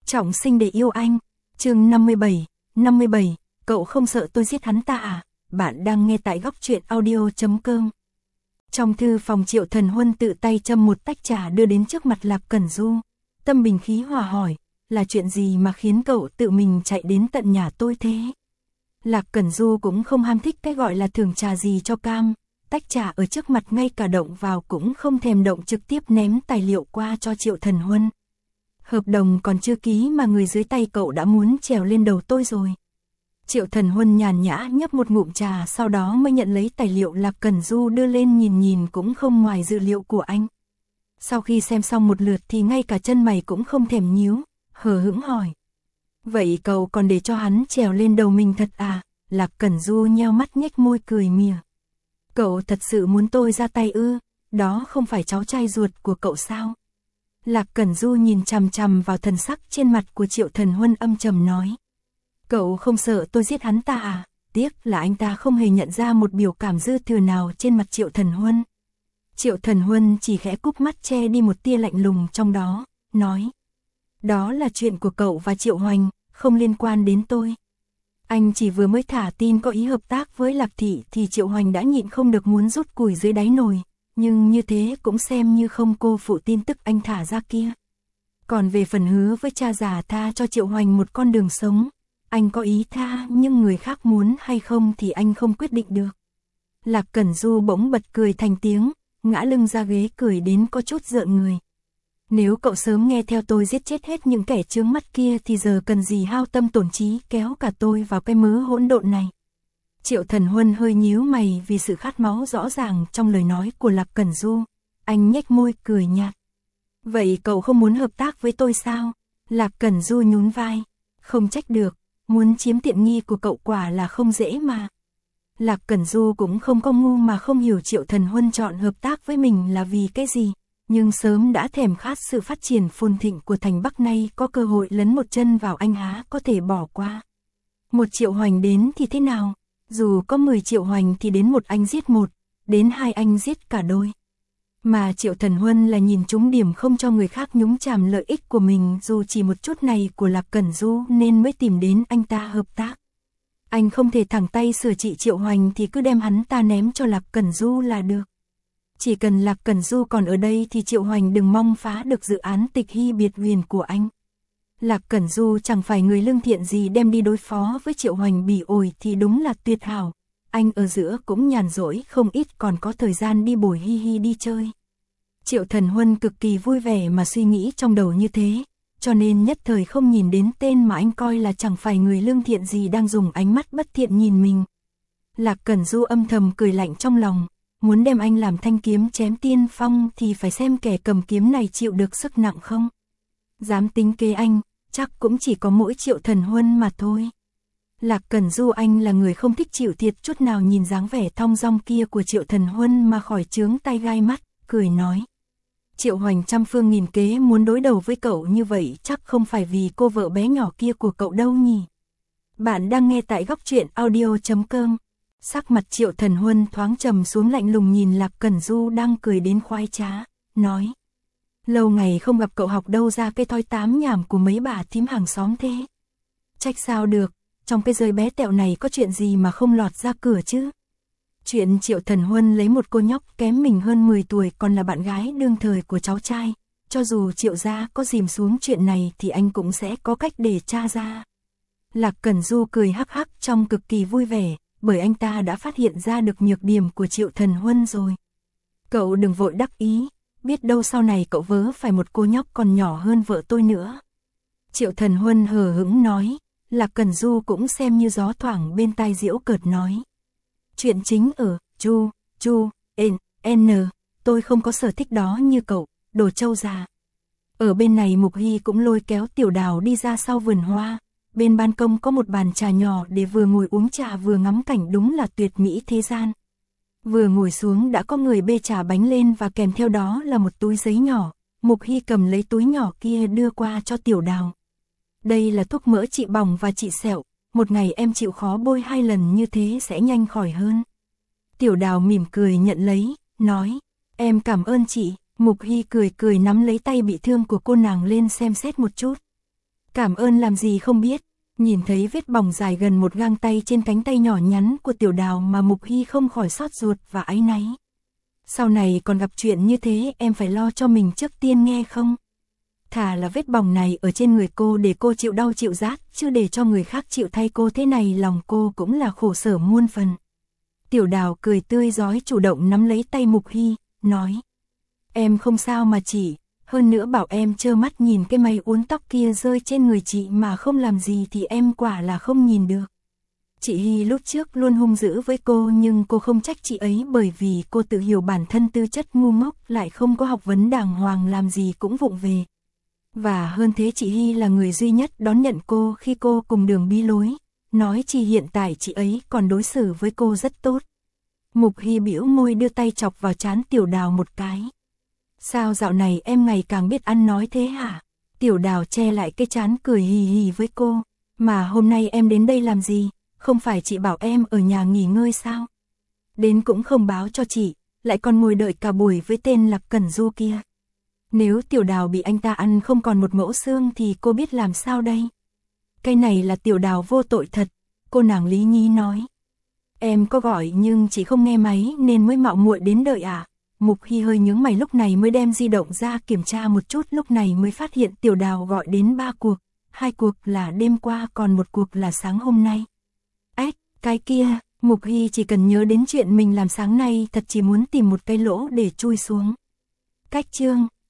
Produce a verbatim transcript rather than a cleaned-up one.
Trọng sinh để yêu anh, chương năm mươi bảy, năm mươi bảy, cậu không sợ tôi giết hắn ta à? Bạn đang nghe tại góc truyện audio chấm com. Trong thư phòng, Triệu Thần Huân tự tay châm một tách trà đưa đến trước mặt Lạc Cẩn Du. Tâm bình khí hòa hỏi, là chuyện gì mà khiến cậu tự mình chạy đến tận nhà tôi thế? Lạc Cẩn Du cũng không ham thích cái gọi là thưởng trà gì cho cam, tách trà ở trước mặt ngay cả động vào cũng không thèm động, trực tiếp ném tài liệu qua cho Triệu Thần Huân. Hợp đồng còn chưa ký mà người dưới tay cậu đã muốn trèo lên đầu tôi rồi. Triệu Thần Huân nhàn nhã nhấp một ngụm trà, sau đó mới nhận lấy tài liệu Lạc Cẩn Du đưa lên, nhìn nhìn cũng không ngoài dự liệu của anh. Sau khi xem xong một lượt thì ngay cả chân mày cũng không thèm nhíu, hờ hững hỏi. Vậy cậu còn để cho hắn trèo lên đầu mình thật à? Lạc Cẩn Du nheo mắt nhếch môi cười mỉa. Cậu thật sự muốn tôi ra tay ư? Đó không phải cháu trai ruột của cậu sao? Lạc Cẩn Du nhìn chằm chằm vào thần sắc trên mặt của Triệu Thần Huân, âm trầm nói. Cậu không sợ tôi giết hắn ta à? Tiếc là anh ta không hề nhận ra một biểu cảm dư thừa nào trên mặt Triệu Thần Huân. Triệu Thần Huân chỉ khẽ cúp mắt che đi một tia lạnh lùng trong đó, nói. Đó là chuyện của cậu và Triệu Hoành, không liên quan đến tôi. Anh chỉ vừa mới thả tin có ý hợp tác với Lạc Thị thì Triệu Hoành đã nhịn không được muốn rút củi dưới đáy nồi, nhưng như thế cũng xem như không cô phụ tin tức anh thả ra kia. Còn về phần hứa với cha già tha cho Triệu Hoành một con đường sống, anh có ý tha nhưng người khác muốn hay không thì anh không quyết định được. Lạc Cẩn Du bỗng bật cười thành tiếng, ngã lưng ra ghế cười đến có chút rợn người. Nếu cậu sớm nghe theo tôi giết chết hết những kẻ chướng mắt kia thì giờ cần gì hao tâm tổn trí kéo cả tôi vào cái mớ hỗn độn này. Triệu Thần Huân hơi nhíu mày vì sự khát máu rõ ràng trong lời nói của Lạc Cẩn Du. Anh nhếch môi cười nhạt. Vậy cậu không muốn hợp tác với tôi sao? Lạc Cẩn Du nhún vai. Không trách được, muốn chiếm tiện nghi của cậu quả là không dễ mà. Lạc Cẩn Du cũng không có ngu mà không hiểu Triệu Thần Huân chọn hợp tác với mình là vì cái gì. Nhưng sớm đã thèm khát sự phát triển phồn thịnh của thành Bắc, nay có cơ hội lấn một chân vào anh há có thể bỏ qua. Một Triệu Hoành đến thì thế nào? Dù có mười Triệu Hoành thì đến một anh giết một, đến hai anh giết cả đôi. Mà Triệu Thần Huân là nhìn trúng điểm không cho người khác nhúng chàm lợi ích của mình dù chỉ một chút này của Lạc Cẩn Du nên mới tìm đến anh ta hợp tác. Anh không thể thẳng tay sửa trị Triệu Hoành thì cứ đem hắn ta ném cho Lạc Cẩn Du là được. Chỉ cần Lạc Cẩn Du còn ở đây thì Triệu Hoành đừng mong phá được dự án Tịch Hy Biệt Huyền của anh. Lạc Cẩn Du chẳng phải người lương thiện gì, đem đi đối phó với Triệu Hoành bỉ ổi thì đúng là tuyệt hảo. Anh ở giữa cũng nhàn rỗi không ít, còn có thời gian đi bồi hi hi đi chơi. Triệu Thần Huân cực kỳ vui vẻ mà suy nghĩ trong đầu như thế, cho nên nhất thời không nhìn đến tên mà anh coi là chẳng phải người lương thiện gì đang dùng ánh mắt bất thiện nhìn mình. Lạc Cẩn Du âm thầm cười lạnh trong lòng. Muốn đem anh làm thanh kiếm chém tiên phong thì phải xem kẻ cầm kiếm này chịu được sức nặng không. Dám tính kế anh, chắc cũng chỉ có mỗi Triệu Thần Huân mà thôi. Lạc Cẩn Du anh là người không thích chịu thiệt chút nào, nhìn dáng vẻ thong dong kia của Triệu Thần Huân mà khỏi chướng tay gai mắt, cười nói. Triệu Hoành trăm phương nghìn kế muốn đối đầu với cậu như vậy chắc không phải vì cô vợ bé nhỏ kia của cậu đâu nhỉ. Bạn đang nghe tại góc truyện audio chấm com. Sắc mặt Triệu Thần Huân thoáng trầm xuống, lạnh lùng nhìn Lạc Cẩn Du đang cười đến khoái trá, nói. Lâu ngày không gặp cậu, học đâu ra cái thói tám nhảm của mấy bà thím hàng xóm thế. Trách sao được, trong cái rơi bé tẹo này có chuyện gì mà không lọt ra cửa chứ. Chuyện Triệu Thần Huân lấy một cô nhóc kém mình hơn mười tuổi còn là bạn gái đương thời của cháu trai. Cho dù Triệu gia có dìm xuống chuyện này thì anh cũng sẽ có cách để tra ra. Lạc Cẩn Du cười hắc hắc trong cực kỳ vui vẻ. Bởi anh ta đã phát hiện ra được nhược điểm của Triệu Thần Huân rồi. Cậu đừng vội đắc ý, biết đâu sau này cậu vớ phải một cô nhóc còn nhỏ hơn vợ tôi nữa. Triệu Thần Huân hờ hững nói, Lạc Cẩn Du cũng xem như gió thoảng bên tai giễu cợt nói. Chuyện chính ở, chu, chu, n, n, tôi không có sở thích đó như cậu, đồ trâu già. Ở bên này Mục Hy cũng lôi kéo Tiểu Đào đi ra sau vườn hoa. Bên ban công có một bàn trà nhỏ để vừa ngồi uống trà vừa ngắm cảnh, đúng là tuyệt mỹ thế gian. Vừa ngồi xuống đã có người bê trà bánh lên và kèm theo đó là một túi giấy nhỏ. Mục Hy cầm lấy túi nhỏ kia đưa qua cho Tiểu Đào. Đây là thuốc mỡ trị bỏng và trị sẹo, một ngày em chịu khó bôi hai lần như thế sẽ nhanh khỏi hơn. Tiểu Đào mỉm cười nhận lấy, nói, em cảm ơn chị. Mục Hy cười cười nắm lấy tay bị thương của cô nàng lên xem xét một chút. Cảm ơn làm gì không biết. Nhìn thấy vết bỏng dài gần một gang tay trên cánh tay nhỏ nhắn của Tiểu Đào mà Mục Hy không khỏi xót ruột và áy náy. Sau này còn gặp chuyện như thế em phải lo cho mình trước tiên nghe không? Thà là vết bỏng này ở trên người cô để cô chịu đau chịu rát, chứ để cho người khác chịu thay cô thế này lòng cô cũng là khổ sở muôn phần. Tiểu Đào cười tươi rói chủ động nắm lấy tay Mục Hy, nói. Em không sao mà chị, hơn nữa bảo em trơ mắt nhìn cái máy uốn tóc kia rơi trên người chị mà không làm gì thì em quả là không nhìn được. Chị Hy lúc trước luôn hung dữ với cô nhưng cô không trách chị ấy bởi vì cô tự hiểu bản thân tư chất ngu ngốc lại không có học vấn đàng hoàng làm gì cũng vụng về. Và hơn thế chị Hy là người duy nhất đón nhận cô khi cô cùng đường bí lối, nói chỉ hiện tại chị ấy còn đối xử với cô rất tốt. Mục Hy bĩu môi đưa tay chọc vào trán Tiểu Đào một cái. Sao dạo này em ngày càng biết ăn nói thế hả? Tiểu Đào che lại cái trán cười hì hì với cô. Mà hôm nay em đến đây làm gì? Không phải chị bảo em ở nhà nghỉ ngơi sao? Đến cũng không báo cho chị, lại còn ngồi đợi cả buổi với tên Lạc Cẩn Du kia. Nếu Tiểu Đào bị anh ta ăn không còn một mẫu xương thì cô biết làm sao đây? Cái này là Tiểu Đào vô tội thật, cô nàng Lý Nhi nói. Em có gọi nhưng chị không nghe máy nên mới mạo muội đến đợi à? Mục Hy hơi nhướng mày lúc này mới đem di động ra kiểm tra một chút, lúc này mới phát hiện Tiểu Đào gọi đến ba cuộc, hai cuộc là đêm qua còn một cuộc là sáng hôm nay. Ếch, cái kia, Mục Hy chỉ cần nhớ đến chuyện mình làm sáng nay thật chỉ muốn tìm một cái lỗ để chui xuống. Cách chương